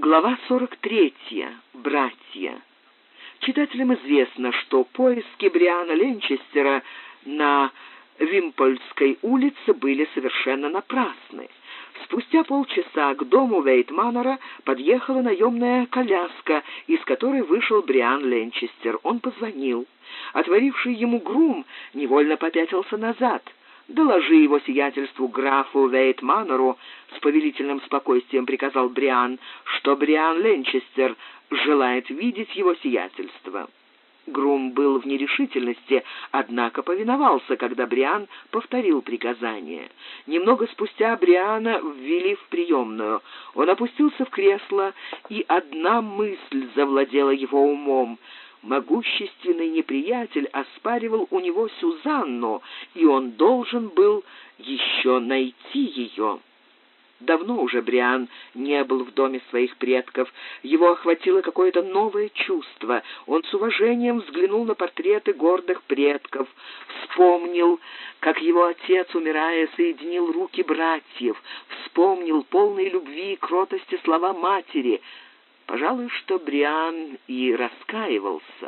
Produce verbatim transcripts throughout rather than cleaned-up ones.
Глава сорок третья. Братья. Читателям известно, что поиски Бриана Ленчестера на Вимпольской улице были совершенно напрасны. Спустя полчаса к дому Вейтманнера подъехала наемная коляска, из которой вышел Бриан Ленчестер. Он позвонил. Отворивший ему грум невольно попятился назад. «Доложи его сиятельству графу Вейтманнеру», — с повелительным спокойствием приказал Бриан, «что Бриан Ленчестер желает видеть его сиятельство». Грум был в нерешительности, однако повиновался, когда Бриан повторил приказание. Немного спустя Бриана ввели в приемную. Он опустился в кресло, и одна мысль завладела его умом. Могущественный неприятель оспаривал у него Сюзанну, и он должен был еще найти ее. Давно уже Бриан не был в доме своих предков. Его охватило какое-то новое чувство. Он с уважением взглянул на портреты гордых предков, вспомнил, как его отец, умирая, соединил руки братьев, вспомнил полные любви и кротости слова матери. Пожалуй, что Бриан и раскаивался.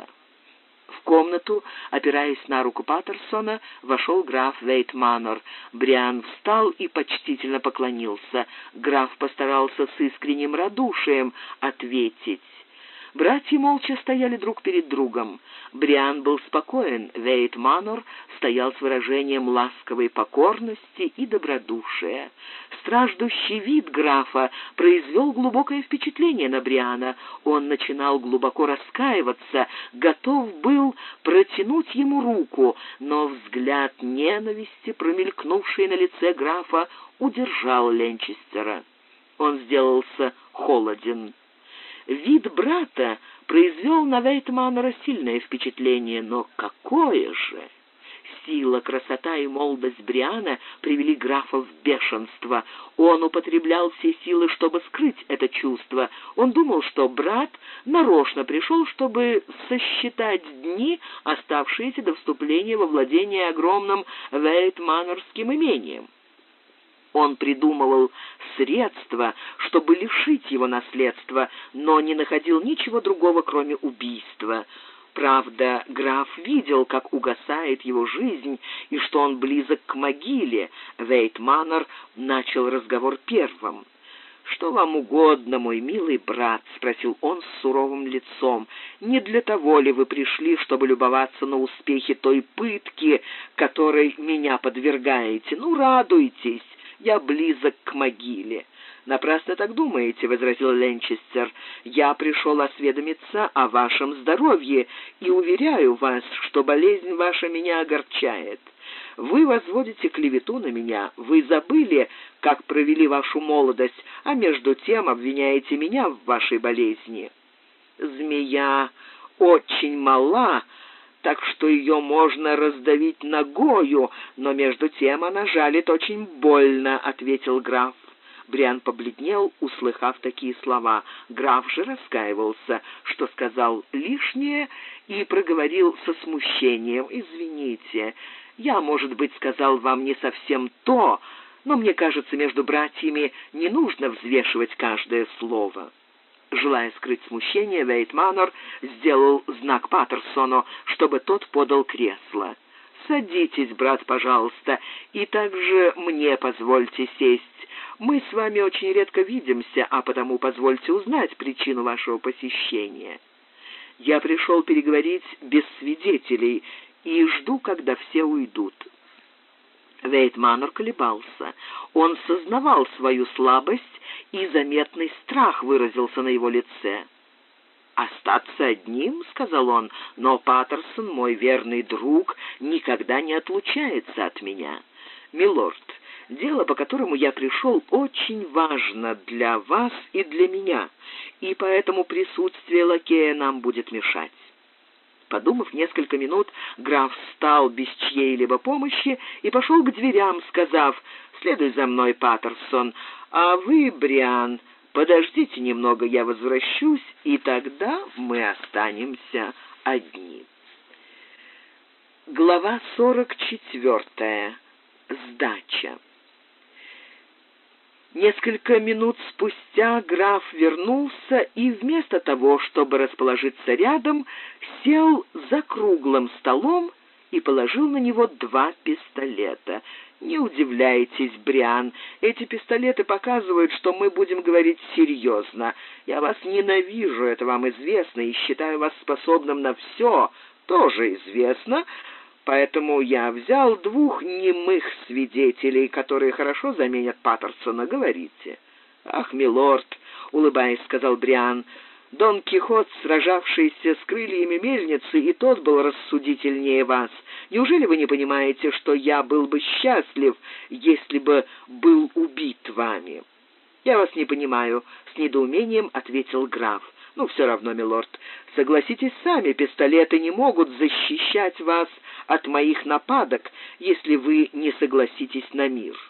В комнату, опираясь на руку Паттерсона, вошел граф Вейтманнер. Бриан встал и почтительно поклонился. Граф постарался с искренним радушием ответить. Братья молча стояли друг перед другом. Бриан был спокоен, Вейтманнер стоял с выражением ласковой покорности и добродушия. Страждущий вид графа произвел глубокое впечатление на Бриана. Он начинал глубоко раскаиваться, готов был протянуть ему руку, но взгляд ненависти, промелькнувший на лице графа, удержал Ленчестера. Он сделался холоден. Вид брата произвел на Вейтманнера сильное впечатление, но какое же! Сила, красота и молодость Бриана привели графа в бешенство. Он употреблял все силы, чтобы скрыть это чувство. Он думал, что брат нарочно пришел, чтобы сосчитать дни, оставшиеся до вступления во владение огромным Вейтманнерским имением. Он придумывал средства, чтобы лишить его наследства, но не находил ничего другого, кроме убийства. Правда, граф видел, как угасает его жизнь, и что он близок к могиле. Вейтманнер начал разговор первым. «Что вам угодно, мой милый брат?» — спросил он с суровым лицом. «Не для того ли вы пришли, чтобы любоваться на успехи той пытки, которой меня подвергаете? Ну, радуйтесь, я близок к могиле». «Напрасно так думаете», — возразил Ленчестер. «Я пришел осведомиться о вашем здоровье и уверяю вас, что болезнь ваша меня огорчает. Вы возводите клевету на меня, вы забыли, как провели вашу молодость, а между тем обвиняете меня в вашей болезни. Змея очень мала, так что ее можно раздавить ногою, но между тем она жалит очень больно», — ответил граф. Бриан побледнел, услыхав такие слова. Граф же раскаивался, что сказал лишнее, и проговорил со смущением: «Извините, я, может быть, сказал вам не совсем то, но мне кажется, между братьями не нужно взвешивать каждое слово». Желая скрыть смущение, Вейтманнер сделал знак Паттерсону, чтобы тот подал кресло. «Садитесь, брат, пожалуйста, и также мне позвольте сесть. Мы с вами очень редко видимся, а потому позвольте узнать причину вашего посещения. Я пришел переговорить без свидетелей и жду, когда все уйдут». Вейтманнер колебался. Он сознавал свою слабость, и заметный страх выразился на его лице. «Остаться одним, — сказал он, — но Паттерсон, мой верный друг, никогда не отлучается от меня. Милорд, дело, по которому я пришел, очень важно для вас и для меня, и поэтому присутствие лакея нам будет мешать». Подумав несколько минут, граф встал без чьей-либо помощи и пошел к дверям, сказав: «Следуй за мной, Паттерсон, а вы, Бриан, подождите немного, я возвращусь, и тогда мы останемся одни». Глава сорок четвертая. Сдача. Несколько минут спустя граф вернулся и вместо того, чтобы расположиться рядом, сел за круглым столом и положил на него два пистолета. Не удивляйтесь, Бриан, эти пистолеты показывают, что мы будем говорить серьезно. Я вас ненавижу, это вам известно, и считаю вас способным на все, тоже известно. Поэтому я взял двух немых свидетелей, которые хорошо заменят Паттерсона. Говорите. Ах, милорд, улыбаясь, сказал Бриан, Дон Кихот, сражавшийся с крыльями мельницы, и тот был рассудительнее вас. Неужели вы не понимаете, что я был бы счастлив, если бы был убит вами? Я вас не понимаю, с недоумением ответил граф. Ну, все равно, милорд, согласитесь сами, пистолеты не могут защищать вас от моих нападок, если вы не согласитесь на мир.